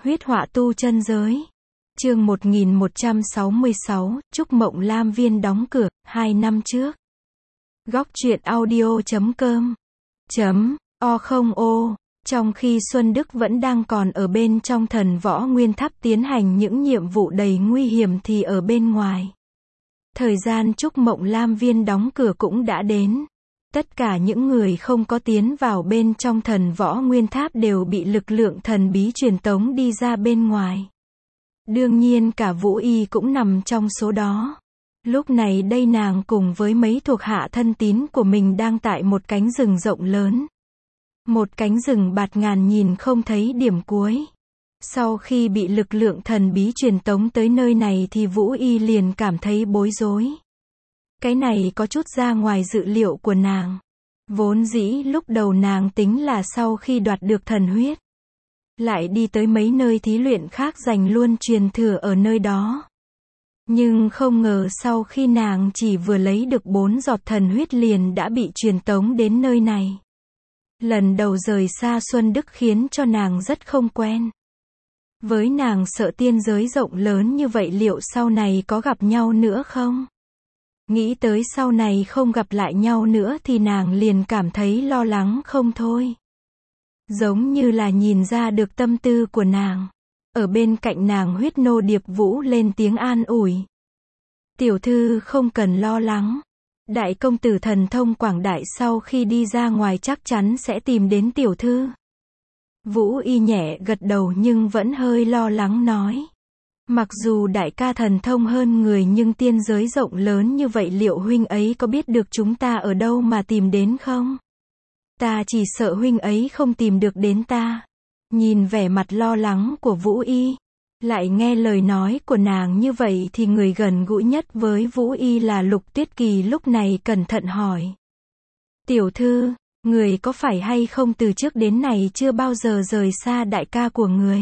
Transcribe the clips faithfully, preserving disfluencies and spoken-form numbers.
Huyết họa tu chân giới. Chương một nghìn một trăm sáu mươi sáu, Trúc Mộng Lam Viên đóng cửa, hai năm trước. Góc truyện audio chấm com. Chấm, o không ô. Trong khi Xuân Đức vẫn đang còn ở bên trong Thần Võ Nguyên Tháp tiến hành những nhiệm vụ đầy nguy hiểm thì ở bên ngoài. Thời gian Trúc Mộng Lam Viên đóng cửa cũng đã đến. Tất cả những người không có tiến vào bên trong Thần Võ Nguyên Tháp đều bị lực lượng thần bí truyền tống đi ra bên ngoài. Đương nhiên cả Vũ Y cũng nằm trong số đó. Lúc này đây nàng cùng với mấy thuộc hạ thân tín của mình đang tại một cánh rừng rộng lớn. Một cánh rừng bạt ngàn nhìn không thấy điểm cuối. Sau khi bị lực lượng thần bí truyền tống tới nơi này thì Vũ Y liền cảm thấy bối rối. Cái này có chút ra ngoài dự liệu của nàng. Vốn dĩ lúc đầu nàng tính là sau khi đoạt được thần huyết, lại đi tới mấy nơi thí luyện khác giành luôn truyền thừa ở nơi đó. Nhưng không ngờ sau khi nàng chỉ vừa lấy được bốn giọt thần huyết liền đã bị truyền tống đến nơi này. Lần đầu rời xa Xuân Đức khiến cho nàng rất không quen. Với nàng sợ tiên giới rộng lớn như vậy liệu sau này có gặp nhau nữa không? Nghĩ tới sau này không gặp lại nhau nữa thì nàng liền cảm thấy lo lắng không thôi. Giống như là nhìn ra được tâm tư của nàng. Ở bên cạnh nàng Huyết Nô Điệp Vũ lên tiếng an ủi. Tiểu thư không cần lo lắng. Đại công tử thần thông quảng đại sau khi đi ra ngoài chắc chắn sẽ tìm đến tiểu thư. Vũ Y nhẹ gật đầu nhưng vẫn hơi lo lắng nói. Mặc dù đại ca thần thông hơn người nhưng tiên giới rộng lớn như vậy liệu huynh ấy có biết được chúng ta ở đâu mà tìm đến không? Ta chỉ sợ huynh ấy không tìm được đến ta. Nhìn vẻ mặt lo lắng của Vũ Y, lại nghe lời nói của nàng như vậy thì người gần gũi nhất với Vũ Y là Lục Tuyết Kỳ lúc này cẩn thận hỏi. Tiểu thư, người có phải hay không từ trước đến nay chưa bao giờ rời xa đại ca của người?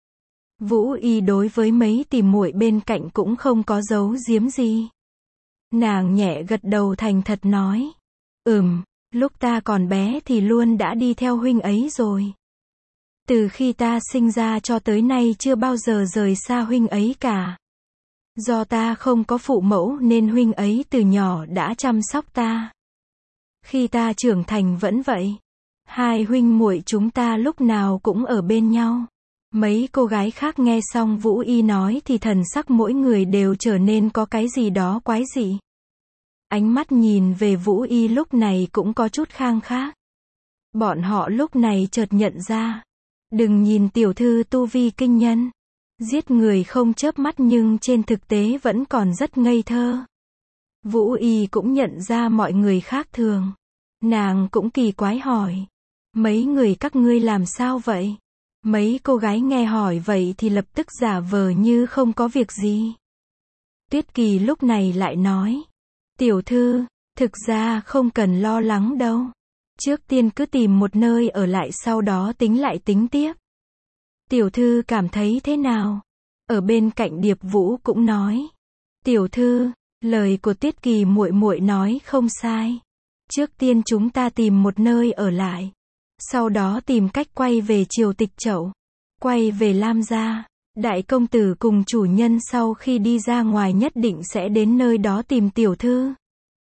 Vũ Y đối với mấy tỷ muội bên cạnh cũng không có giấu giếm gì. Nàng nhẹ gật đầu thành thật nói. Ừm, lúc ta còn bé thì luôn đã đi theo huynh ấy rồi. Từ khi ta sinh ra cho tới nay chưa bao giờ rời xa huynh ấy cả. Do ta không có phụ mẫu nên huynh ấy từ nhỏ đã chăm sóc ta. Khi ta trưởng thành vẫn vậy. Hai huynh muội chúng ta lúc nào cũng ở bên nhau. Mấy cô gái khác nghe xong Vũ Y nói thì thần sắc mỗi người đều trở nên có cái gì đó quái dị. Ánh mắt nhìn về Vũ Y lúc này cũng có chút khang khác. Bọn họ lúc này chợt nhận ra. Đừng nhìn tiểu thư tu vi kinh nhân. Giết người không chớp mắt nhưng trên thực tế vẫn còn rất ngây thơ. Vũ Y cũng nhận ra mọi người khác thường. Nàng cũng kỳ quái hỏi. Mấy người các ngươi làm sao vậy? Mấy cô gái nghe hỏi vậy thì lập tức giả vờ như không có việc gì. Tuyết Kỳ lúc này lại nói. Tiểu thư, thực ra không cần lo lắng đâu. Trước tiên cứ tìm một nơi ở lại sau đó tính lại tính tiếp. Tiểu thư cảm thấy thế nào? Ở bên cạnh Điệp Vũ cũng nói. Tiểu thư, lời của Tuyết Kỳ muội muội nói không sai. Trước tiên chúng ta tìm một nơi ở lại. Sau đó tìm cách quay về triều Tịch Chậu. Quay về Lam gia. Đại công tử cùng chủ nhân sau khi đi ra ngoài nhất định sẽ đến nơi đó tìm tiểu thư.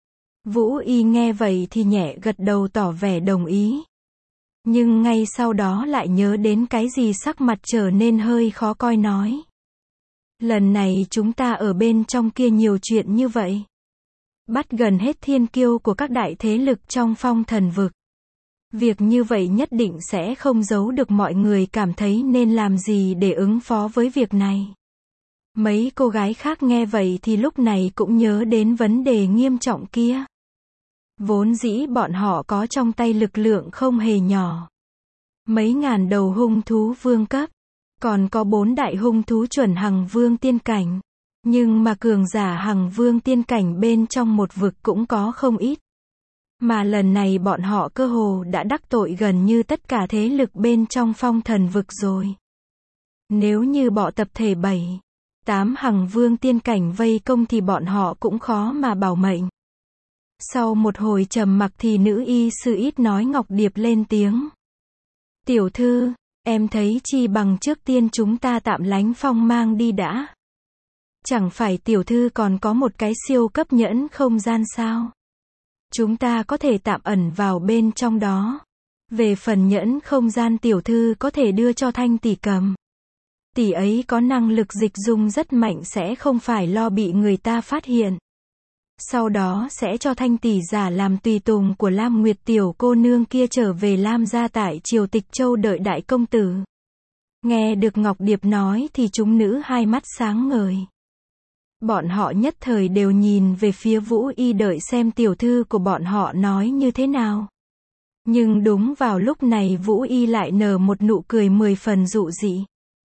Vũ Y nghe vậy thì nhẹ gật đầu tỏ vẻ đồng ý. Nhưng ngay sau đó lại nhớ đến cái gì sắc mặt trở nên hơi khó coi nói. Lần này chúng ta ở bên trong kia nhiều chuyện như vậy. Bắt gần hết thiên kiêu của các đại thế lực trong phong thần vực. Việc như vậy nhất định sẽ không giấu được mọi người cảm thấy nên làm gì để ứng phó với việc này. Mấy cô gái khác nghe vậy thì lúc này cũng nhớ đến vấn đề nghiêm trọng kia. Vốn dĩ bọn họ có trong tay lực lượng không hề nhỏ. Mấy ngàn đầu hung thú vương cấp. Còn có bốn đại hung thú chuẩn hằng vương tiên cảnh. Nhưng mà cường giả hằng vương tiên cảnh bên trong một vực cũng có không ít. Mà lần này bọn họ cơ hồ đã đắc tội gần như tất cả thế lực bên trong phong thần vực rồi. Nếu như bỏ tập thể bảy, tám hằng vương tiên cảnh vây công thì bọn họ cũng khó mà bảo mệnh. Sau một hồi trầm mặc thì nữ y sư ít nói Ngọc Điệp lên tiếng. Tiểu thư, Em thấy chi bằng trước tiên chúng ta tạm lánh phong mang đi đã. Chẳng phải tiểu thư còn có một cái siêu cấp nhẫn không gian sao? Chúng ta có thể tạm ẩn vào bên trong đó. Về phần nhẫn không gian tiểu thư có thể đưa cho Thanh tỷ cầm. Tỷ ấy có năng lực dịch dung rất mạnh, sẽ không phải lo bị người ta phát hiện. Sau đó sẽ cho Thanh tỷ giả làm tùy tùng của Lam Nguyệt tiểu cô nương kia trở về Lam gia tại triều Tịch Châu đợi đại công tử. Nghe được Ngọc Điệp nói thì chúng nữ hai mắt sáng ngời. Bọn họ nhất thời đều nhìn về phía Vũ Y đợi xem tiểu thư của bọn họ nói như thế nào. Nhưng đúng vào lúc này Vũ Y lại nở một nụ cười mười phần dụ dị.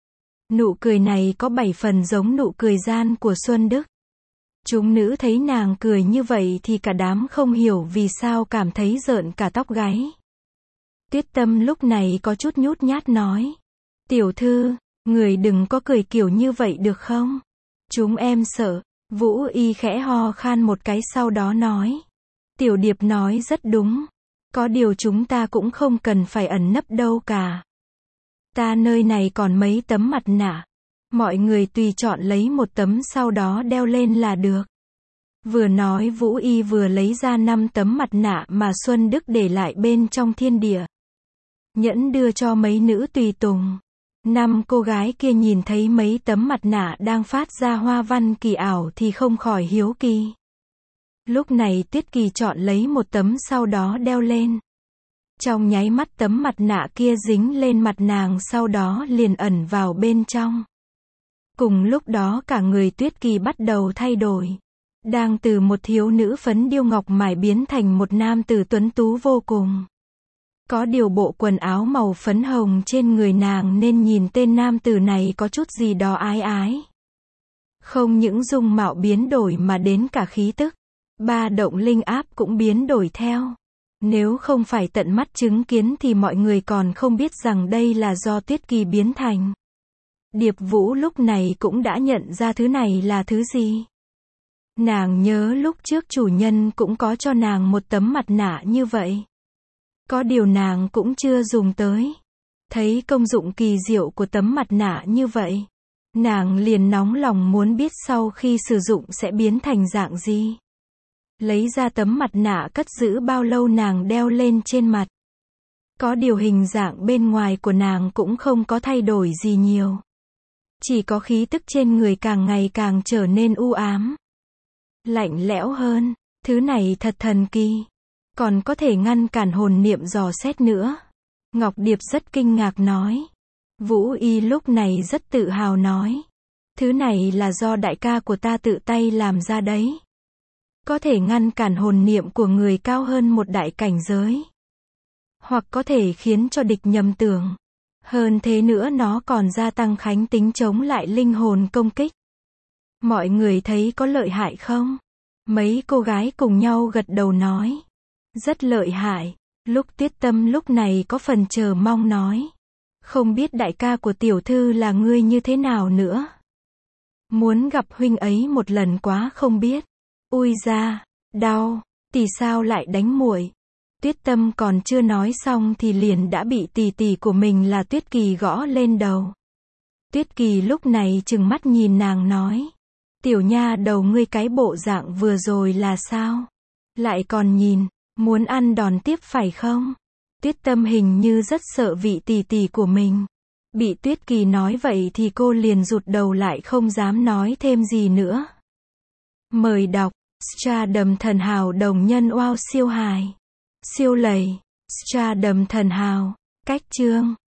Nụ cười này có bảy phần giống nụ cười gian của Xuân Đức. Chúng nữ thấy nàng cười như vậy thì cả đám không hiểu vì sao cảm thấy rợn cả tóc gáy. Tuyết Tâm lúc này có chút nhút nhát nói. Tiểu thư, người đừng có cười kiểu như vậy được không? Chúng em sợ. Vũ Y khẽ ho khan một cái sau đó nói. Tiểu Điệp nói rất đúng. Có điều chúng ta cũng không cần phải ẩn nấp đâu cả. Ta nơi này còn mấy tấm mặt nạ. Mọi người tùy chọn lấy một tấm sau đó đeo lên là được. Vừa nói Vũ Y vừa lấy ra năm tấm mặt nạ mà Xuân Đức để lại bên trong thiên địa. Nhẫn đưa cho mấy nữ tùy tùng. Năm cô gái kia nhìn thấy mấy tấm mặt nạ đang phát ra hoa văn kỳ ảo thì không khỏi hiếu kỳ. Lúc này Tuyết Kỳ chọn lấy một tấm sau đó đeo lên. Trong nháy mắt tấm mặt nạ kia dính lên mặt nàng sau đó liền ẩn vào bên trong. Cùng lúc đó cả người Tuyết Kỳ bắt đầu thay đổi. Đang từ một thiếu nữ phấn điêu ngọc mài biến thành một nam tử tuấn tú vô cùng. Có điều bộ quần áo màu phấn hồng trên người nàng nên nhìn tên nam tử này có chút gì đó ái ái. Không những dung mạo biến đổi mà đến cả khí tức, ba động linh áp cũng biến đổi theo. Nếu không phải tận mắt chứng kiến thì mọi người còn không biết rằng đây là do Tuyết Kỳ biến thành. Điệp Vũ lúc này cũng đã nhận ra thứ này là thứ gì. Nàng nhớ lúc trước chủ nhân cũng có cho nàng một tấm mặt nạ như vậy. Có điều nàng cũng chưa dùng tới. Thấy công dụng kỳ diệu của tấm mặt nạ như vậy, nàng liền nóng lòng muốn biết sau khi sử dụng sẽ biến thành dạng gì. Lấy ra tấm mặt nạ cất giữ bao lâu nàng đeo lên trên mặt. Có điều hình dạng bên ngoài của nàng cũng không có thay đổi gì nhiều. Chỉ có khí tức trên người càng ngày càng trở nên u ám. Lạnh lẽo hơn. Thứ này thật thần kỳ. Còn có thể ngăn cản hồn niệm dò xét nữa. Ngọc Điệp rất kinh ngạc nói. Vũ Y lúc này rất tự hào nói. Thứ này là do đại ca của ta tự tay làm ra đấy. Có thể ngăn cản hồn niệm của người cao hơn một đại cảnh giới. Hoặc có thể khiến cho địch nhầm tưởng. Hơn thế nữa nó còn gia tăng kháng tính chống lại linh hồn công kích. Mọi người thấy có lợi hại không? Mấy cô gái cùng nhau gật đầu nói. Rất lợi hại. Lúc Tuyết Tâm lúc này có phần chờ mong nói. Không biết đại ca của tiểu thư là ngươi như thế nào nữa. Muốn gặp huynh ấy một lần quá không biết. Ui da, đau, tỷ sao lại đánh muội. Tuyết Tâm còn chưa nói xong thì liền đã bị tỷ tỷ của mình là Tuyết Kỳ gõ lên đầu. Tuyết Kỳ lúc này trừng mắt nhìn nàng nói. Tiểu nha đầu ngươi cái bộ dạng vừa rồi là sao? Lại còn nhìn, muốn ăn đòn tiếp phải không? Tuyết Tâm hình như rất sợ vị tỷ tỷ của mình. Bị Tuyết Kỳ nói vậy thì cô liền rụt đầu lại không dám nói thêm gì nữa. Mời đọc, Stardom thần hào đồng nhân wow siêu hài. Siêu lầy, Stardom thần hào, cách chương.